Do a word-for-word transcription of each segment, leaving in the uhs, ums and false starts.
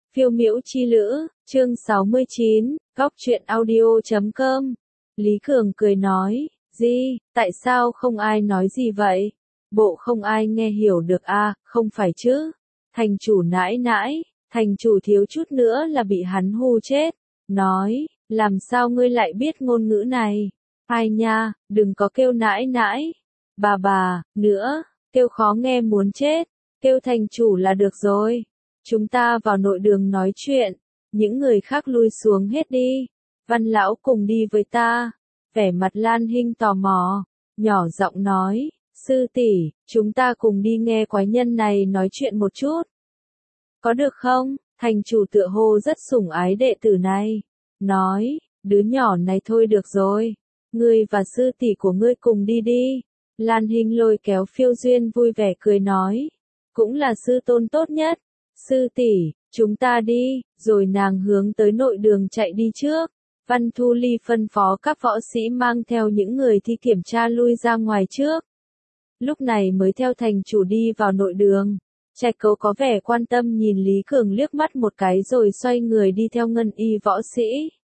Phiêu miễu chi lữ, chương sáu mươi chín, góc truyện audio chấm com. Lý Cường cười nói, gì, tại sao không ai nói gì vậy? Bộ không ai nghe hiểu được à, không phải chứ? Thành chủ nãi nãi, thành chủ thiếu chút nữa là bị hắn hù chết. Nói, làm sao ngươi lại biết ngôn ngữ này? Ai nha, đừng có kêu nãi nãi. Bà bà, nữa, kêu khó nghe muốn chết, kêu thành chủ là được rồi. Chúng ta vào nội đường nói chuyện, những người khác lui xuống hết đi. Văn lão cùng đi với ta. Vẻ mặt Lan Hinh tò mò, nhỏ giọng nói, sư tỷ, chúng ta cùng đi nghe quái nhân này nói chuyện một chút. Có được không? Thành chủ tựa hồ rất sủng ái đệ tử này. Nói, đứa nhỏ này thôi được rồi. Ngươi và sư tỷ của ngươi cùng đi đi. Lan Hinh lôi kéo Phiêu Duyên vui vẻ cười nói. Cũng là sư tôn tốt nhất. Sư tỷ, chúng ta đi, rồi nàng hướng tới nội đường chạy đi trước. Văn Thu Ly phân phó các võ sĩ mang theo những người thi kiểm tra lui ra ngoài trước. Lúc này mới theo thành chủ đi vào nội đường. Trạch Cấu có vẻ quan tâm nhìn Lý Cường liếc mắt một cái rồi xoay người đi theo ngân y võ sĩ.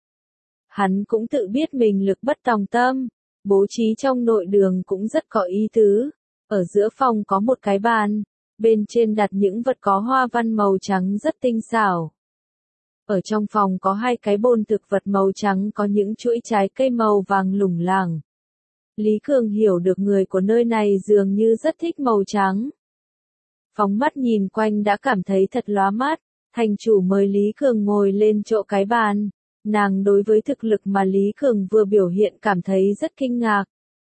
Hắn cũng tự biết mình lực bất tòng tâm, bố trí trong nội đường cũng rất có ý tứ. Ở giữa phòng có một cái bàn, bên trên đặt những vật có hoa văn màu trắng rất tinh xảo. Ở trong phòng có hai cái bồn thực vật màu trắng có những chuỗi trái cây màu vàng lủng lẳng. Lý Cường hiểu được người của nơi này dường như rất thích màu trắng. Phóng mắt nhìn quanh đã cảm thấy thật lóa mắt, thành chủ mời Lý Cường ngồi lên chỗ cái bàn. Nàng đối với thực lực mà Lý Cường vừa biểu hiện cảm thấy rất kinh ngạc.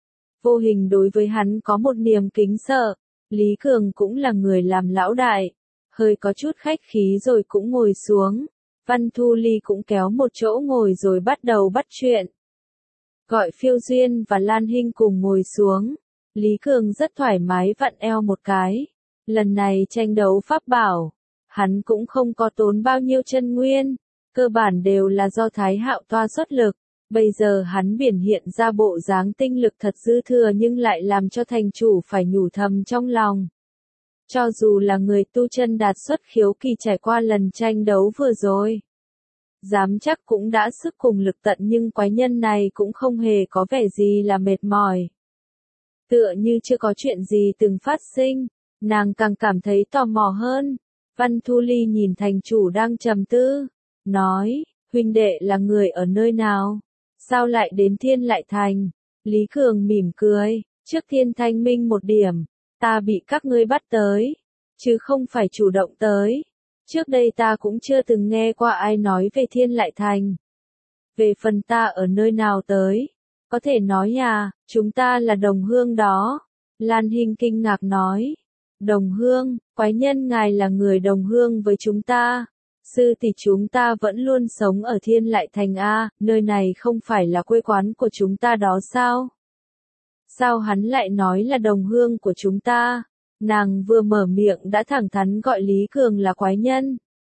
Vô hình đối với hắn có một niềm kính sợ. Lý Cường cũng là người làm lão đại, hơi có chút khách khí rồi cũng ngồi xuống. Văn Thu Ly cũng kéo một chỗ ngồi rồi bắt đầu bắt chuyện. Gọi Phiêu Duyên và Lan Hinh cùng ngồi xuống. Lý Cường rất thoải mái vặn eo một cái. Lần này tranh đấu pháp bảo, hắn cũng không có tốn bao nhiêu chân nguyên, cơ bản đều là do Thái Hạo toa xuất lực. Bây giờ hắn biểu hiện ra bộ dáng tinh lực thật dư thừa nhưng lại làm cho thành chủ phải nhủ thầm trong lòng. Cho dù là người tu chân đạt xuất khiếu kỳ trải qua lần tranh đấu vừa rồi, dám chắc cũng đã sức cùng lực tận nhưng quái nhân này cũng không hề có vẻ gì là mệt mỏi. Tựa như chưa có chuyện gì từng phát sinh, nàng càng cảm thấy tò mò hơn. Văn Thu Ly nhìn thành chủ đang trầm tư, nói, huynh đệ là người ở nơi nào? Sao lại đến Thiên Lại Thành? Lý Cường mỉm cười, trước Thiên Thanh Minh một điểm, ta bị các ngươi bắt tới, chứ không phải chủ động tới. Trước đây ta cũng chưa từng nghe qua ai nói về Thiên Lại Thành. Về phần ta ở nơi nào tới, có thể nói à, chúng ta là đồng hương đó. Lan Hinh kinh ngạc nói, đồng hương, quái nhân ngài là người đồng hương với chúng ta. Sư tỷ chúng ta vẫn luôn sống ở Thiên Lại Thành A, nơi này không phải là quê quán của chúng ta đó sao? Sao hắn lại nói là đồng hương của chúng ta? Nàng vừa mở miệng đã thẳng thắn gọi Lý Cường là quái nhân.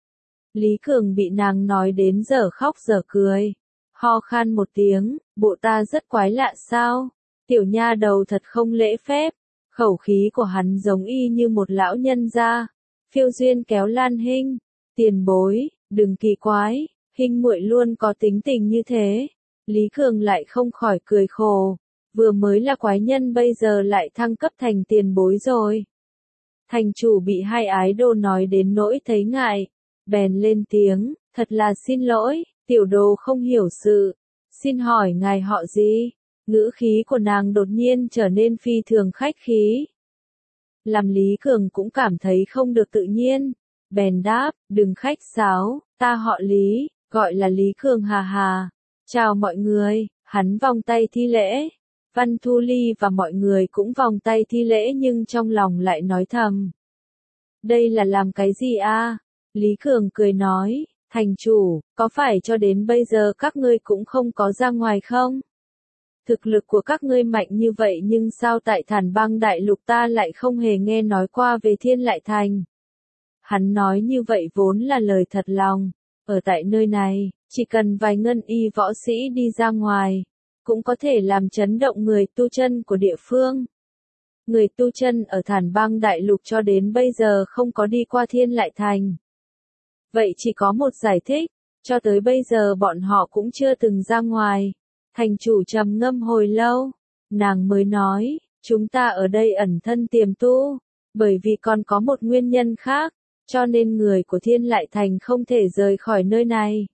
Lý Cường bị nàng nói đến giờ khóc giờ cười. Ho khan một tiếng, bộ ta rất quái lạ sao? Tiểu nha đầu thật không lễ phép. Khẩu khí của hắn giống y như một lão nhân gia. Phiêu Duyên kéo Lan Hinh. Tiền bối, đừng kỳ quái, Hinh muội luôn có tính tình như thế. Lý Cường lại không khỏi cười khổ, vừa mới là quái nhân bây giờ lại thăng cấp thành tiền bối rồi. Thành chủ bị hai ái đồ nói đến nỗi thấy ngại, bèn lên tiếng, thật là xin lỗi, tiểu đồ không hiểu sự, xin hỏi ngài họ gì? Ngữ khí của nàng đột nhiên trở nên phi thường khách khí. Làm Lý Cường cũng cảm thấy không được tự nhiên. Bèn đáp, đừng khách sáo, ta họ Lý, gọi là Lý Cường hà hà. Chào mọi người, hắn vòng tay thi lễ. Văn Thu Ly và mọi người cũng vòng tay thi lễ nhưng trong lòng lại nói thầm. Đây là làm cái gì a? Lý Cường cười nói, thành chủ, có phải cho đến bây giờ các ngươi cũng không có ra ngoài không? Thực lực của các ngươi mạnh như vậy nhưng sao tại Thản Bang Đại Lục ta lại không hề nghe nói qua về Thiên Lại Thành? Hắn nói như vậy vốn là lời thật lòng, ở tại nơi này, chỉ cần vài ngân y võ sĩ đi ra ngoài, cũng có thể làm chấn động người tu chân của địa phương. Người tu chân ở Thản Bang Đại Lục cho đến bây giờ không có đi qua Thiên Lại Thành. Vậy chỉ có một giải thích, cho tới bây giờ bọn họ cũng chưa từng ra ngoài. Thành chủ trầm ngâm hồi lâu, nàng mới nói, chúng ta ở đây ẩn thân tiềm tu, bởi vì còn có một nguyên nhân khác, cho nên người của Thiên Lại Thành không thể rời khỏi nơi này.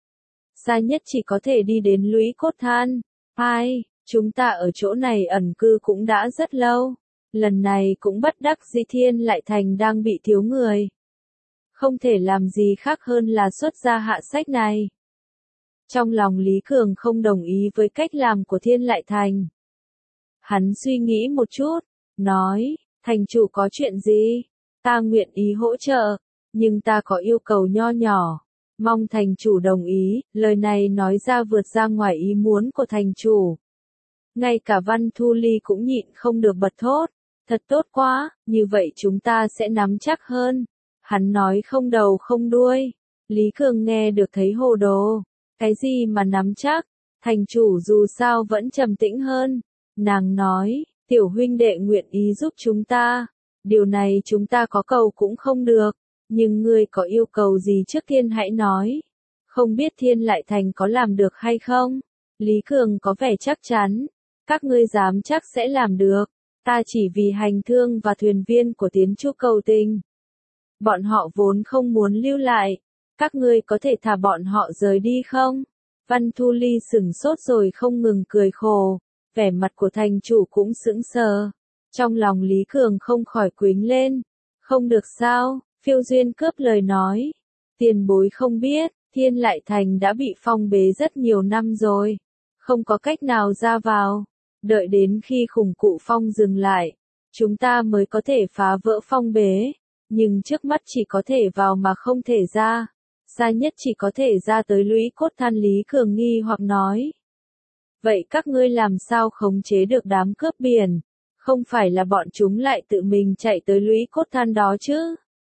Xa nhất chỉ có thể đi đến Lũy Cốt Than. Hai, chúng ta ở chỗ này ẩn cư cũng đã rất lâu, lần này cũng bất đắc dĩ Thiên Lại Thành đang bị thiếu người. Không thể làm gì khác hơn là xuất ra hạ sách này. Trong lòng Lý Cường không đồng ý với cách làm của Thiên Lại Thành. Hắn suy nghĩ một chút, nói, thành chủ có chuyện gì? Ta nguyện ý hỗ trợ, nhưng ta có yêu cầu nho nhỏ. Mong thành chủ đồng ý, lời này nói ra vượt ra ngoài ý muốn của thành chủ. Ngay cả Văn Thu Ly cũng nhịn không được bật thốt. Thật tốt quá, như vậy chúng ta sẽ nắm chắc hơn. Hắn nói không đầu không đuôi. Lý Cường nghe được thấy hồ đồ. Cái gì mà nắm chắc? Thành chủ dù sao vẫn trầm tĩnh hơn. Nàng nói, tiểu huynh đệ nguyện ý giúp chúng ta. Điều này chúng ta có cầu cũng không được. Nhưng ngươi có yêu cầu gì trước tiên hãy nói. Không biết Thiên Lại Thành có làm được hay không? Lý Cường có vẻ chắc chắn. Các ngươi dám chắc sẽ làm được. Ta chỉ vì hành thương và thuyền viên của Tiến Chu cầu tình. Bọn họ vốn không muốn lưu lại. Các ngươi có thể thả bọn họ rời đi không? Văn Thu Ly sửng sốt rồi không ngừng cười khổ. Vẻ mặt của thành chủ cũng sững sờ. Trong lòng Lý Cường không khỏi quýnh lên. Không được sao? Phiêu Duyên cướp lời nói. Tiền bối không biết, Thiên Lại Thành đã bị phong bế rất nhiều năm rồi. Không có cách nào ra vào. Đợi đến khi khủng cụ phong dừng lại, chúng ta mới có thể phá vỡ phong bế. Nhưng trước mắt chỉ có thể vào mà không thể ra. Xa nhất chỉ có thể ra tới Lũy Cốt Than. Lý Cường nghi hoặc nói. Vậy các ngươi làm sao khống chế được đám cướp biển? Không phải là bọn chúng lại tự mình chạy tới Lũy Cốt Than đó chứ?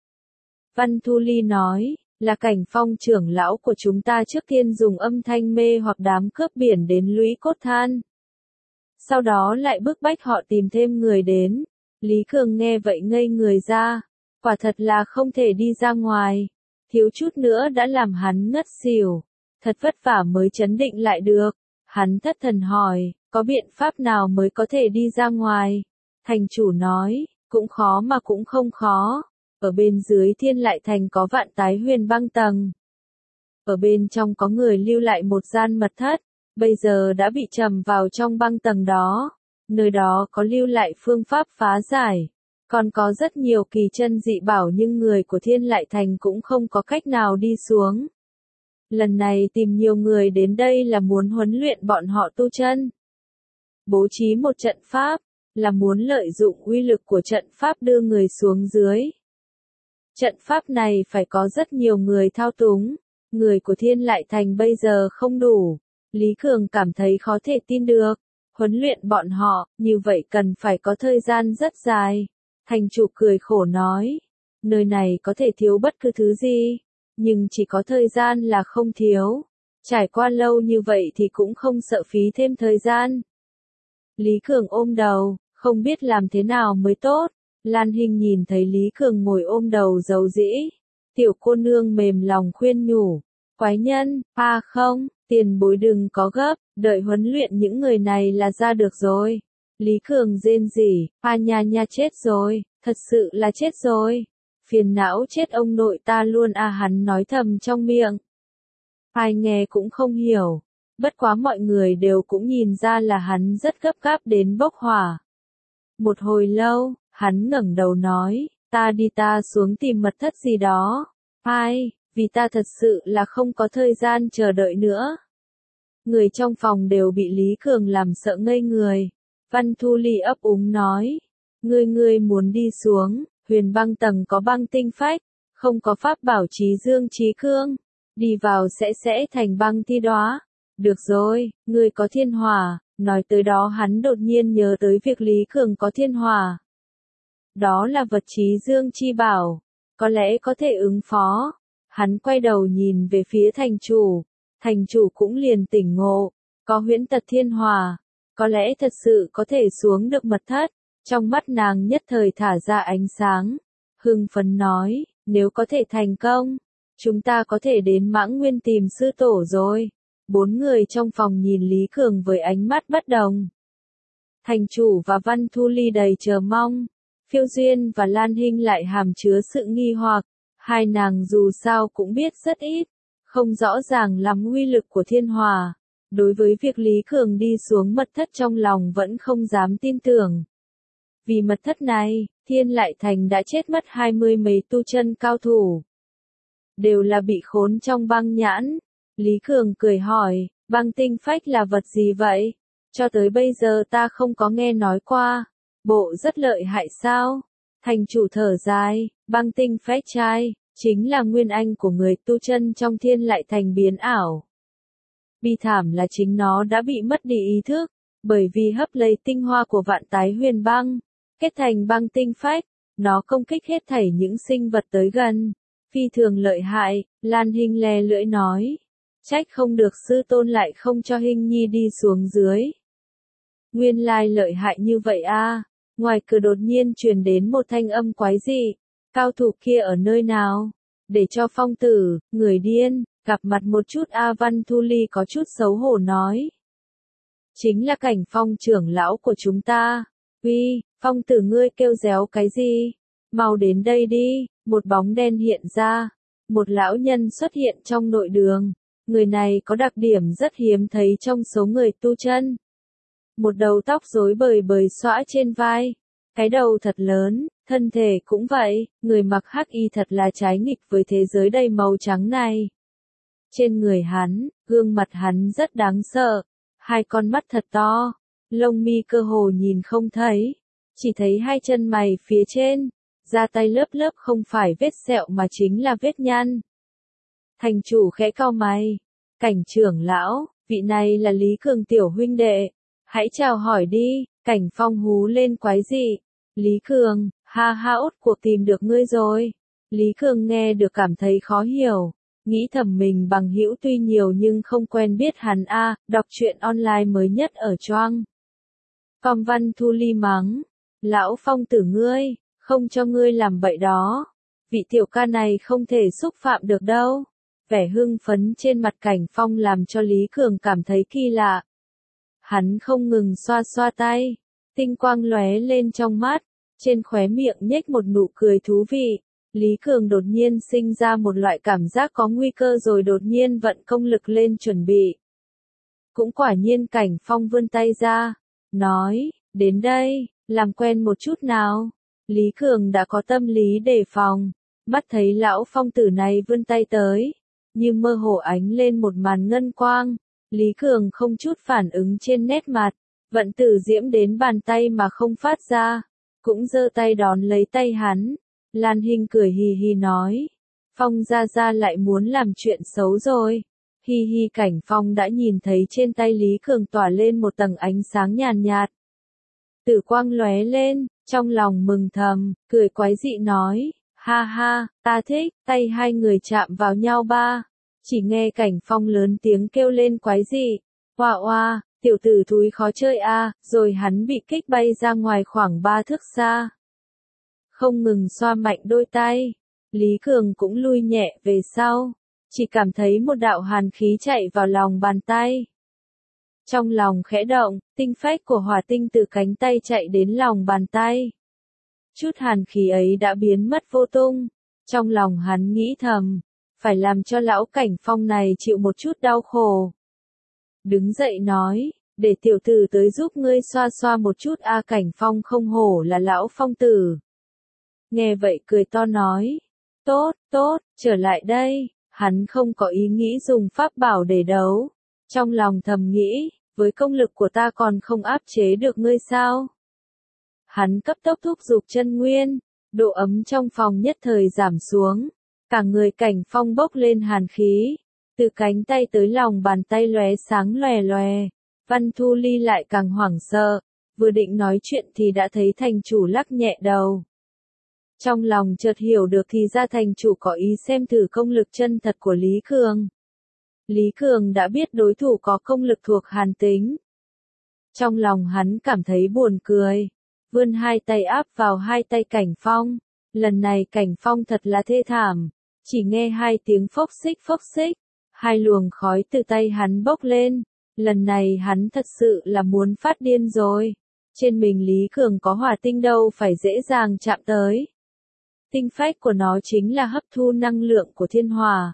Văn Thu Ly nói, là Cảnh Phong trưởng lão của chúng ta trước tiên dùng âm thanh mê hoặc đám cướp biển đến Lũy Cốt Than. Sau đó lại bức bách họ tìm thêm người đến. Lý Cường nghe vậy ngây người ra. Quả thật là không thể đi ra ngoài. Thiếu chút nữa đã làm hắn ngất xỉu. Thật vất vả mới trấn định lại được. Hắn thất thần hỏi, có biện pháp nào mới có thể đi ra ngoài? Thành chủ nói, cũng khó mà cũng không khó. Ở bên dưới Thiên Lại Thành có vạn tái huyền băng tầng. Ở bên trong có người lưu lại một gian mật thất. Bây giờ đã bị trầm vào trong băng tầng đó. Nơi đó có lưu lại phương pháp phá giải. Còn có rất nhiều kỳ chân dị bảo nhưng người của Thiên Lại Thành cũng không có cách nào đi xuống. Lần này tìm nhiều người đến đây là muốn huấn luyện bọn họ tu chân. Bố trí một trận pháp, là muốn lợi dụng uy lực của trận pháp đưa người xuống dưới. Trận pháp này phải có rất nhiều người thao túng. Người của Thiên Lại Thành bây giờ không đủ. Lý Cường cảm thấy khó thể tin được. Huấn luyện bọn họ, như vậy cần phải có thời gian rất dài. Thành chủ cười khổ nói. Nơi này có thể thiếu bất cứ thứ gì. Nhưng chỉ có thời gian là không thiếu. Trải qua lâu như vậy thì cũng không sợ phí thêm thời gian. Lý Cường ôm đầu, không biết làm thế nào mới tốt. Lan Hinh nhìn thấy Lý Cường ngồi ôm đầu dầu dĩ. Tiểu cô nương mềm lòng khuyên nhủ. Quái nhân, à không, tiền bối đừng có gấp, đợi huấn luyện những người này là ra được rồi. Lý Cường rên rỉ, à nha nha chết rồi, thật sự là chết rồi. Phiền não chết ông nội ta luôn à hắn nói thầm trong miệng. Ai nghe cũng không hiểu. Bất quá mọi người đều cũng nhìn ra là hắn rất gấp gáp đến bốc hỏa. Một hồi lâu, hắn ngẩng đầu nói, ta đi ta xuống tìm mật thất gì đó. Ai, vì ta thật sự là không có thời gian chờ đợi nữa. Người trong phòng đều bị Lý Cường làm sợ ngây người. Văn Thu Ly ấp úng nói, ngươi ngươi muốn đi xuống, huyền băng tầng có băng tinh phách, không có pháp bảo trí dương trí cương, đi vào sẽ sẽ thành băng thi đóa. Được rồi, ngươi có thiên hỏa, nói tới đó hắn đột nhiên nhớ tới việc Lý Cường có thiên hỏa. Đó là vật trí dương chi bảo, có lẽ có thể ứng phó. Hắn quay đầu nhìn về phía thành chủ, thành chủ cũng liền tỉnh ngộ, có huyễn tật thiên hỏa, có lẽ thật sự có thể xuống được mật thất. Trong mắt nàng nhất thời thả ra ánh sáng, hưng phấn nói, nếu có thể thành công, chúng ta có thể đến Mãng Nguyên tìm sư tổ rồi. Bốn người trong phòng nhìn Lý Cường với ánh mắt bất đồng. Thành chủ và Văn Thu Ly đầy chờ mong. Phiêu Duyên và Lan Hinh lại hàm chứa sự nghi hoặc. Hai nàng dù sao cũng biết rất ít, không rõ ràng lắm uy lực của thiên hỏa. Đối với việc Lý Cường đi xuống mật thất trong lòng vẫn không dám tin tưởng. Vì mật thất này, Thiên Lại Thành đã chết mất hai mươi mấy tu chân cao thủ. Đều là bị khốn trong băng nhãn. Lý Cường cười hỏi, băng tinh phách là vật gì vậy? Cho tới bây giờ ta không có nghe nói qua. Bộ rất lợi hại sao? Thành chủ thở dài, băng tinh phách trai, chính là nguyên anh của người tu chân trong Thiên Lại Thành biến ảo. Bi thảm là chính nó đã bị mất đi ý thức, bởi vì hấp lấy tinh hoa của vạn tái huyền băng, kết thành băng tinh phách, nó công kích hết thảy những sinh vật tới gần. Phi thường lợi hại, Lan Hinh le lưỡi nói. Trách không được sư tôn lại không cho Hinh Nhi đi xuống dưới. Nguyên lai lợi hại như vậy a. Ngoài cửa đột nhiên truyền đến một thanh âm quái dị. Cao thủ kia ở nơi nào? Để cho Phong tử, người điên, gặp mặt một chút a. Văn Thu Ly có chút xấu hổ nói. Chính là Cảnh Phong trưởng lão của chúng ta. Uy, Phong tử ngươi kêu réo cái gì? Mau đến đây đi. Một bóng đen hiện ra. Một lão nhân xuất hiện trong nội đường. Người này có đặc điểm rất hiếm thấy trong số người tu chân. Một đầu tóc rối bời bời xõa trên vai. Cái đầu thật lớn, thân thể cũng vậy, người mặc hắc y thật là trái nghịch với thế giới đầy màu trắng này. Trên người hắn, gương mặt hắn rất đáng sợ. Hai con mắt thật to, lông mi cơ hồ nhìn không thấy. Chỉ thấy hai chân mày phía trên. Da tay lớp lớp không phải vết sẹo mà chính là vết nhăn. Thành chủ khẽ cau mày. Cảnh trưởng lão, vị này là Lý Cường tiểu huynh đệ. Hãy chào hỏi đi. Cảnh Phong hú lên quái dị. Lý Cường, ha ha út cuộc tìm được ngươi rồi. Lý Cường nghe được cảm thấy khó hiểu. Nghĩ thầm mình bằng hữu tuy nhiều nhưng không quen biết hắn a. À, đọc truyện online mới nhất ở Choang. Com Văn Thu Ly mắng. Lão Phong tử ngươi. Không cho ngươi làm bậy đó. Vị tiểu ca này không thể xúc phạm được đâu. Vẻ hưng phấn trên mặt Cảnh Phong làm cho Lý Cường cảm thấy kỳ lạ. Hắn không ngừng xoa xoa tay. Tinh quang lóe lên trong mắt. Trên khóe miệng nhếch một nụ cười thú vị. Lý Cường đột nhiên sinh ra một loại cảm giác có nguy cơ rồi đột nhiên vận công lực lên chuẩn bị. Cũng quả nhiên Cảnh Phong vươn tay ra. Nói, đến đây, làm quen một chút nào. Lý Cường đã có tâm lý đề phòng, mắt thấy lão Phong tử này vươn tay tới, như mơ hồ ánh lên một màn ngân quang, Lý Cường không chút phản ứng trên nét mặt, vận tử diễm đến bàn tay mà không phát ra, cũng giơ tay đón lấy tay hắn. Lan Hinh cười hì hì nói, Phong gia gia lại muốn làm chuyện xấu rồi. Hi hi. Cảnh Phong đã nhìn thấy trên tay Lý Cường tỏa lên một tầng ánh sáng nhàn nhạt. Tử quang lóe lên, trong lòng mừng thầm, cười quái dị nói, ha ha, ta thích. Tay hai người chạm vào nhau ba. Chỉ nghe Cảnh Phong lớn tiếng kêu lên quái dị, oa oa, tiểu tử thúi khó chơi a, rồi hắn bị kích bay ra ngoài khoảng ba thước xa. Không ngừng xoa mạnh đôi tay, Lý Cường cũng lui nhẹ về sau, chỉ cảm thấy một đạo hàn khí chạy vào lòng bàn tay. Trong lòng khẽ động, tinh phách của hỏa tinh từ cánh tay chạy đến lòng bàn tay. Chút hàn khí ấy đã biến mất vô tung. Trong lòng hắn nghĩ thầm, phải làm cho lão Cảnh Phong này chịu một chút đau khổ. Đứng dậy nói, để tiểu tử tới giúp ngươi xoa xoa một chút a. À, Cảnh Phong không hổ là lão Phong tử. Nghe vậy cười to nói, tốt, tốt, trở lại đây. Hắn không có ý nghĩ dùng pháp bảo để đấu. Trong lòng thầm nghĩ, với công lực của ta còn không áp chế được ngươi sao? Hắn cấp tốc thúc giục chân nguyên, độ ấm trong phòng nhất thời giảm xuống, cả người Cảnh Phong bốc lên hàn khí, từ cánh tay tới lòng bàn tay lóe sáng lòe lòe. Văn Thu Ly lại càng hoảng sợ, vừa định nói chuyện thì đã thấy thành chủ lắc nhẹ đầu. Trong lòng chợt hiểu được thì ra thành chủ có ý xem thử công lực chân thật của Lý Cường. Lý Cường đã biết đối thủ có công lực thuộc hàn tính. Trong lòng hắn cảm thấy buồn cười, vươn hai tay áp vào hai tay Cảnh Phong. Lần này Cảnh Phong thật là thê thảm, Chỉ nghe hai tiếng phốc xích phốc xích, hai luồng khói từ tay hắn bốc lên. Lần này hắn thật sự là muốn phát điên rồi. Trên mình Lý Cường có hỏa tinh đâu phải dễ dàng chạm tới. Tinh phách của nó chính là hấp thu năng lượng của thiên hỏa.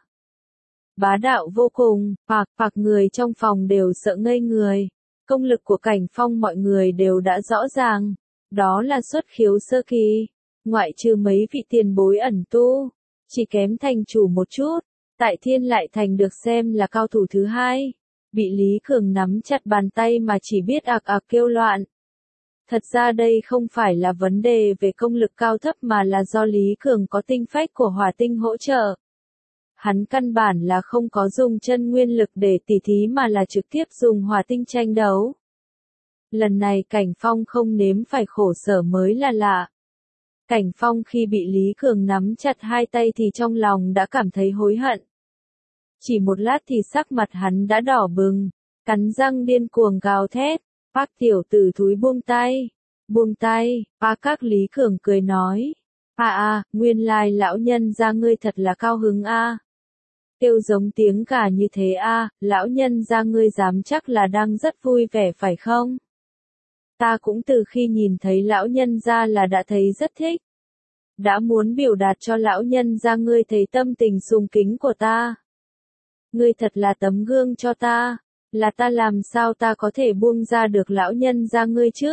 Bá đạo vô cùng, hoặc hoặc người trong phòng đều sợ ngây người. Công lực của Cảnh Phong mọi người đều đã rõ ràng. Đó là xuất khiếu sơ kỳ. Ngoại trừ mấy vị tiền bối ẩn tu. Chỉ kém thành chủ một chút. Tại Thiên Lại Thành được xem là cao thủ thứ hai. Bị Lý Cường nắm chặt bàn tay mà chỉ biết ạc ạc kêu loạn. Thật ra đây không phải là vấn đề về công lực cao thấp mà là do Lý Cường có tinh phách của hỏa tinh hỗ trợ. Hắn căn bản là không có dùng chân nguyên lực để tỉ thí mà là trực tiếp dùng hỏa tinh tranh đấu. Lần này Cảnh Phong không nếm phải khổ sở mới là lạ. Cảnh Phong khi bị Lý Cường nắm chặt hai tay thì trong lòng đã cảm thấy hối hận. Chỉ một lát thì sắc mặt hắn đã đỏ bừng, cắn răng điên cuồng gào thét, bác tiểu tử thúi buông tay, buông tay, ba các Lý Cường cười nói, à à, nguyên lai lão nhân gia ngươi thật là cao hứng a. À. Kêu giống tiếng gà như thế a, à, lão nhân gia ngươi dám chắc là đang rất vui vẻ phải không? Ta cũng từ khi nhìn thấy lão nhân gia là đã thấy rất thích. Đã muốn biểu đạt cho lão nhân gia ngươi thấy tâm tình sùng kính của ta. Ngươi thật là tấm gương cho ta, là ta làm sao ta có thể buông ra được lão nhân gia ngươi chứ?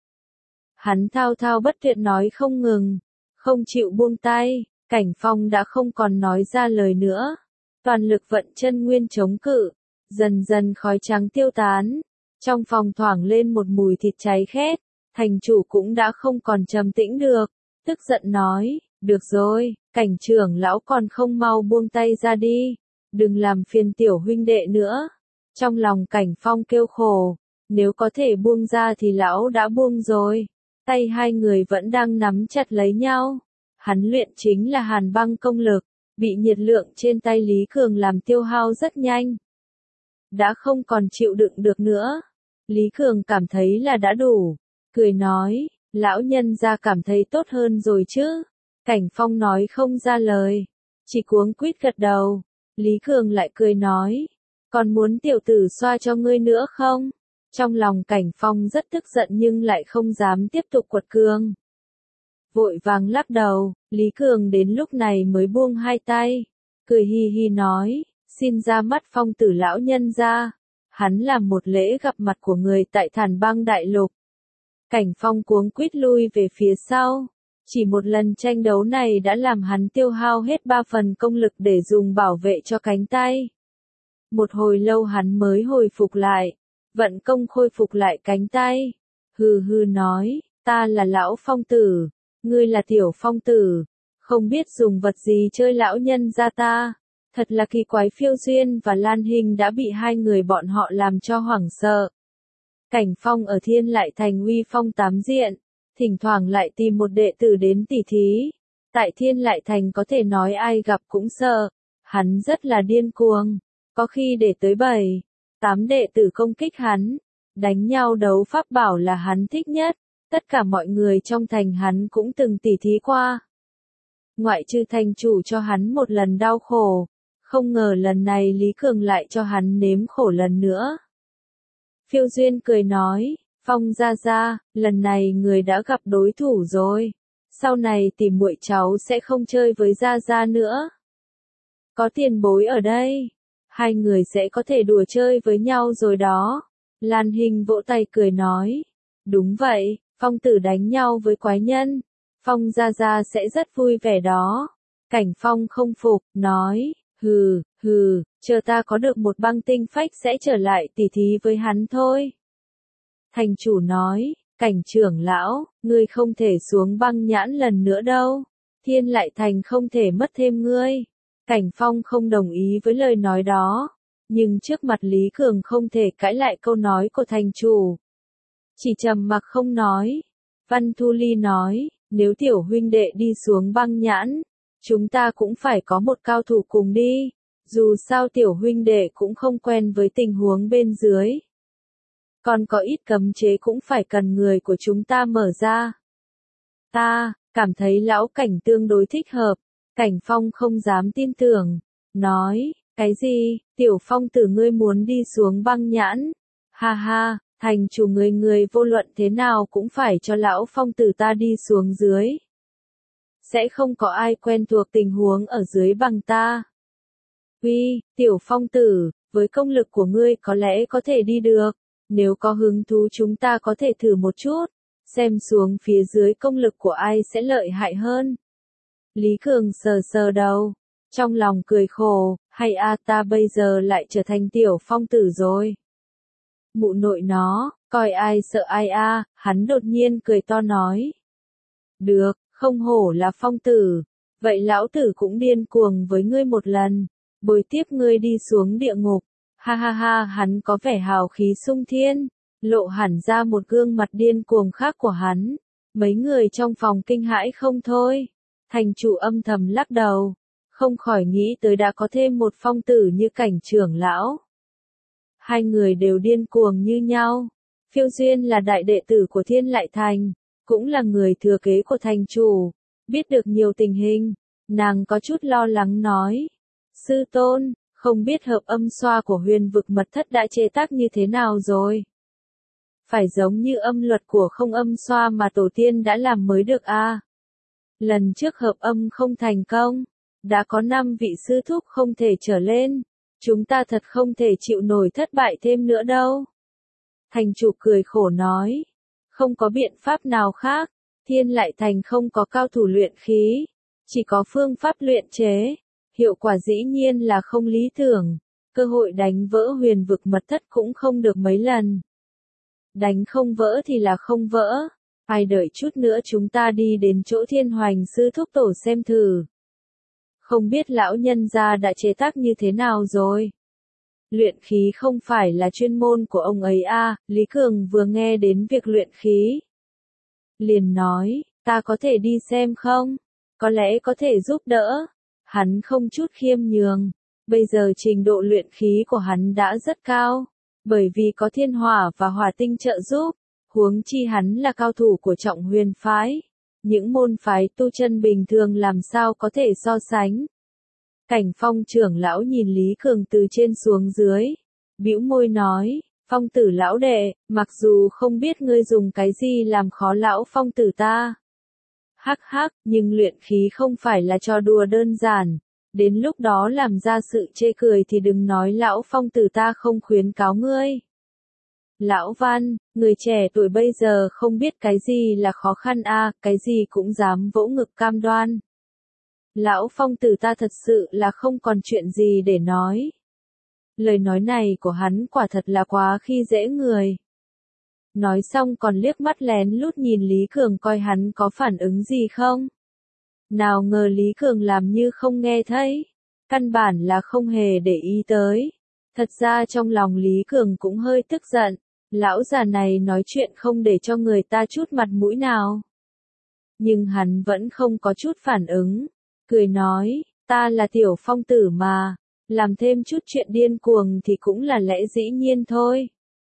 Hắn thao thao bất tuyệt nói không ngừng, không chịu buông tay, Cảnh Phong đã không còn nói ra lời nữa. Toàn lực vận chân nguyên chống cự, dần dần khói trắng tiêu tán. Trong phòng thoảng lên một mùi thịt cháy khét, thành chủ cũng đã không còn trầm tĩnh được, tức giận nói, được rồi, Cảnh trưởng lão còn không mau buông tay ra đi, đừng làm phiền tiểu huynh đệ nữa. Trong lòng Cảnh Phong kêu khổ, nếu có thể buông ra thì lão đã buông rồi. Tay hai người vẫn đang nắm chặt lấy nhau. Hắn luyện chính là hàn băng công lực, bị nhiệt lượng trên tay Lý Cường làm tiêu hao rất nhanh. Đã không còn chịu đựng được nữa. Lý Cường cảm thấy là đã đủ, cười nói, lão nhân gia cảm thấy tốt hơn rồi chứ. Cảnh Phong nói không ra lời, chỉ cuống quýt gật đầu. Lý Cường lại cười nói, còn muốn tiểu tử xoa cho ngươi nữa không? Trong lòng Cảnh Phong rất tức giận nhưng lại không dám tiếp tục quật cường. Vội vàng lắc đầu, Lý Cường đến lúc này mới buông hai tay, cười hi hi nói, xin ra mắt Phong tử lão nhân gia. Hắn làm một lễ gặp mặt của người tại Thản Bang Đại Lục. Cảnh Phong cuống quýt lui về phía sau. Chỉ một lần tranh đấu này đã làm hắn tiêu hao hết ba phần công lực để dùng bảo vệ cho cánh tay. Một hồi lâu hắn mới hồi phục lại, vận công khôi phục lại cánh tay. Hừ hừ nói, ta là lão Phong tử, ngươi là tiểu Phong tử, không biết dùng vật gì chơi lão nhân gia ta. Thật là kỳ quái. Phiêu Duyên và Lan Hinh đã bị hai người bọn họ làm cho hoảng sợ. Cảnh Phong ở Thiên Lại Thành uy phong tám diện, thỉnh thoảng lại tìm một đệ tử đến tỉ thí. Tại Thiên Lại Thành có thể nói ai gặp cũng sợ, hắn rất là điên cuồng, có khi để tới bảy, tám đệ tử công kích hắn, đánh nhau đấu pháp bảo là hắn thích nhất, tất cả mọi người trong thành hắn cũng từng tỉ thí qua. Ngoại trừ thành chủ cho hắn một lần đau khổ. Không ngờ lần này Lý Cường lại cho hắn nếm khổ lần nữa. Phiêu Duyên cười nói, Phong gia gia, lần này người đã gặp đối thủ rồi. Sau này thì muội cháu sẽ không chơi với gia gia nữa. Có tiền bối ở đây, hai người sẽ có thể đùa chơi với nhau rồi đó. Lan Hinh vỗ tay cười nói, đúng vậy, Phong tử đánh nhau với quái nhân, Phong gia gia sẽ rất vui vẻ đó. Cảnh Phong không phục, nói, hừ, hừ, chờ ta có được một băng tinh phách sẽ trở lại tỉ thí với hắn thôi. Thành chủ nói, Cảnh trưởng lão, ngươi không thể xuống băng nhãn lần nữa đâu. Thiên Lại Thành không thể mất thêm ngươi. Cảnh Phong không đồng ý với lời nói đó. Nhưng trước mặt Lý Cường không thể cãi lại câu nói của thành chủ. Chỉ trầm mặc không nói. Văn Thu Ly nói, nếu tiểu huynh đệ đi xuống băng nhãn, chúng ta cũng phải có một cao thủ cùng đi, dù sao tiểu huynh đệ cũng không quen với tình huống bên dưới. Còn có ít cấm chế cũng phải cần người của chúng ta mở ra. Ta, cảm thấy lão Cảnh tương đối thích hợp, Cảnh Phong không dám tin tưởng, nói, cái gì, tiểu phong tử ngươi muốn đi xuống băng nhãn, ha ha, thành chủ người người vô luận thế nào cũng phải cho lão phong tử ta đi xuống dưới. Sẽ không có ai quen thuộc tình huống ở dưới bằng ta. Uy, tiểu phong tử, với công lực của ngươi có lẽ có thể đi được, nếu có hứng thú chúng ta có thể thử một chút, xem xuống phía dưới công lực của ai sẽ lợi hại hơn. Lý Cường sờ sờ đầu, trong lòng cười khổ, hay a ta bây giờ lại trở thành tiểu phong tử rồi. Mụ nội nó, coi ai sợ ai a, hắn đột nhiên cười to nói. Được, không hổ là phong tử, vậy lão tử cũng điên cuồng với ngươi một lần, bồi tiếp ngươi đi xuống địa ngục. Ha ha ha, hắn có vẻ hào khí sung thiên, lộ hẳn ra một gương mặt điên cuồng khác của hắn. Mấy người trong phòng kinh hãi không thôi. Thành chủ âm thầm lắc đầu, không khỏi nghĩ tới đã có thêm một phong tử như Cảnh trưởng lão. Hai người đều điên cuồng như nhau. Phiêu Duyên là đại đệ tử của Thiên Lại Thành, cũng là người thừa kế của thành chủ, biết được nhiều tình hình, nàng có chút lo lắng nói. Sư tôn, không biết hợp âm xoa của huyền vực mật thất đã chế tác như thế nào rồi? Phải giống như âm luật của không âm xoa mà tổ tiên đã làm mới được a. À? Lần trước hợp âm không thành công, đã có năm vị sư thúc không thể trở lên, chúng ta thật không thể chịu nổi thất bại thêm nữa đâu. Thành chủ cười khổ nói, không có biện pháp nào khác, Thiên Lại Thành không có cao thủ luyện khí, chỉ có phương pháp luyện chế, hiệu quả dĩ nhiên là không lý tưởng, cơ hội đánh vỡ huyền vực mật thất cũng không được mấy lần. Đánh không vỡ thì là không vỡ, phải đợi chút nữa chúng ta đi đến chỗ Thiên Hoành sư thúc tổ xem thử. Không biết lão nhân gia đã chế tác như thế nào rồi? Luyện khí không phải là chuyên môn của ông ấy a. À, Lý Cường vừa nghe đến việc luyện khí, liền nói, ta có thể đi xem không? Có lẽ có thể giúp đỡ. Hắn không chút khiêm nhường, bây giờ trình độ luyện khí của hắn đã rất cao, bởi vì có thiên hỏa và hỏa tinh trợ giúp, huống chi hắn là cao thủ của Trọng Huyền phái, những môn phái tu chân bình thường làm sao có thể so sánh. Cảnh Phong trưởng lão nhìn Lý Cường từ trên xuống dưới, bĩu môi nói, Phong tử lão đệ, mặc dù không biết ngươi dùng cái gì làm khó lão phong tử ta. Hắc hắc, nhưng luyện khí không phải là trò đùa đơn giản, đến lúc đó làm ra sự chê cười thì đừng nói lão phong tử ta không khuyến cáo ngươi. Lão Văn, người trẻ tuổi bây giờ không biết cái gì là khó khăn a, à, cái gì cũng dám vỗ ngực cam đoan. Lão phong tử ta thật sự là không còn chuyện gì để nói. Lời nói này của hắn quả thật là quá khi dễ người. Nói xong còn liếc mắt lén lút nhìn Lý Cường coi hắn có phản ứng gì không. Nào ngờ Lý Cường làm như không nghe thấy, căn bản là không hề để ý tới. Thật ra trong lòng Lý Cường cũng hơi tức giận, lão già này nói chuyện không để cho người ta chút mặt mũi nào. Nhưng hắn vẫn không có chút phản ứng, cười nói, ta là tiểu phong tử mà, làm thêm chút chuyện điên cuồng thì cũng là lẽ dĩ nhiên thôi.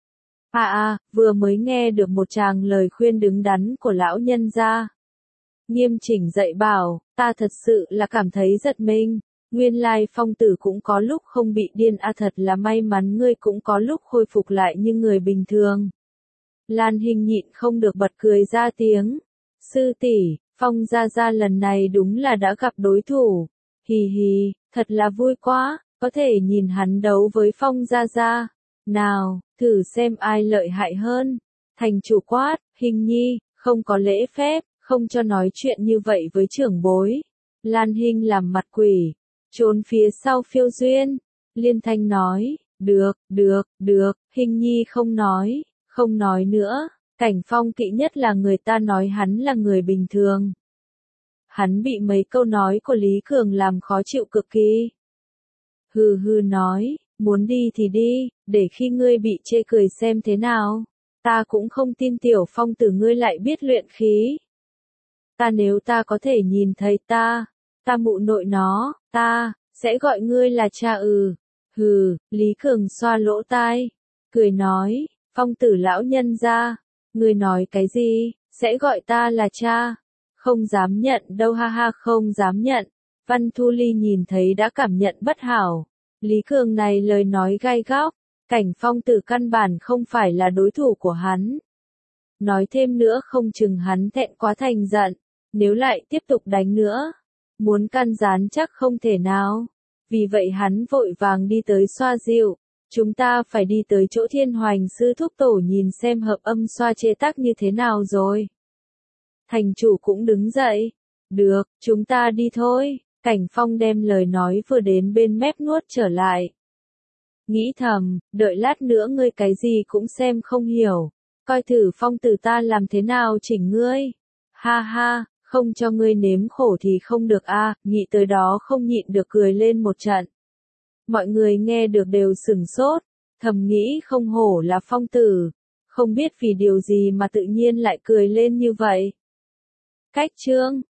À à, vừa mới nghe được một tràng lời khuyên đứng đắn của lão nhân gia. Nghiêm chỉnh dạy bảo, ta thật sự là cảm thấy giật mình, nguyên lai phong tử cũng có lúc không bị điên a, à, thật là may mắn ngươi cũng có lúc khôi phục lại như người bình thường. Lan Hình nhịn không được bật cười ra tiếng, sư tỷ, Phong gia gia lần này đúng là đã gặp đối thủ, hì hì, thật là vui quá, có thể nhìn hắn đấu với Phong gia gia. Nào, thử xem ai lợi hại hơn. Thành chủ quát, Hình nhi, không có lễ phép, không cho nói chuyện như vậy với trưởng bối. Lan Hình làm mặt quỷ, trốn phía sau Phiêu Duyên. Liên Thanh nói, được, được, được, Hình nhi không nói, không nói nữa. Cảnh Phong kỵ nhất là người ta nói hắn là người bình thường. Hắn bị mấy câu nói của Lý Cường làm khó chịu cực kỳ. Hừ hừ nói, muốn đi thì đi, để khi ngươi bị chê cười xem thế nào. Ta cũng không tin tiểu phong tử ngươi lại biết luyện khí. Ta nếu ta có thể nhìn thấy ta, ta mụ nội nó, ta, sẽ gọi ngươi là cha ừ. Hừ, Lý Cường xoa lỗ tai, cười nói, phong tử lão nhân ra, ngươi nói cái gì, sẽ gọi ta là cha. Không dám nhận đâu ha ha, không dám nhận. Văn Thu Ly nhìn thấy đã cảm nhận bất hảo. Lý Cường này lời nói gai góc, Cảnh Phong Tử căn bản không phải là đối thủ của hắn. Nói thêm nữa không chừng hắn thẹn quá thành giận, nếu lại tiếp tục đánh nữa, muốn căn gián chắc không thể nào. Vì vậy hắn vội vàng đi tới xoa dịu, chúng ta phải đi tới chỗ Thiên Hoành sư thúc tổ nhìn xem hợp âm xoa chế tác như thế nào rồi. Thành chủ cũng đứng dậy, được, chúng ta đi thôi. Cảnh Phong đem lời nói vừa đến bên mép nuốt trở lại. Nghĩ thầm, đợi lát nữa ngươi cái gì cũng xem không hiểu, coi thử Phong Tử ta làm thế nào chỉnh ngươi. Ha ha, không cho ngươi nếm khổ thì không được a, à, nghĩ tới đó không nhịn được cười lên một trận. Mọi người nghe được đều sửng sốt, thầm nghĩ không hổ là Phong Tử, không biết vì điều gì mà tự nhiên lại cười lên như vậy. Cách chương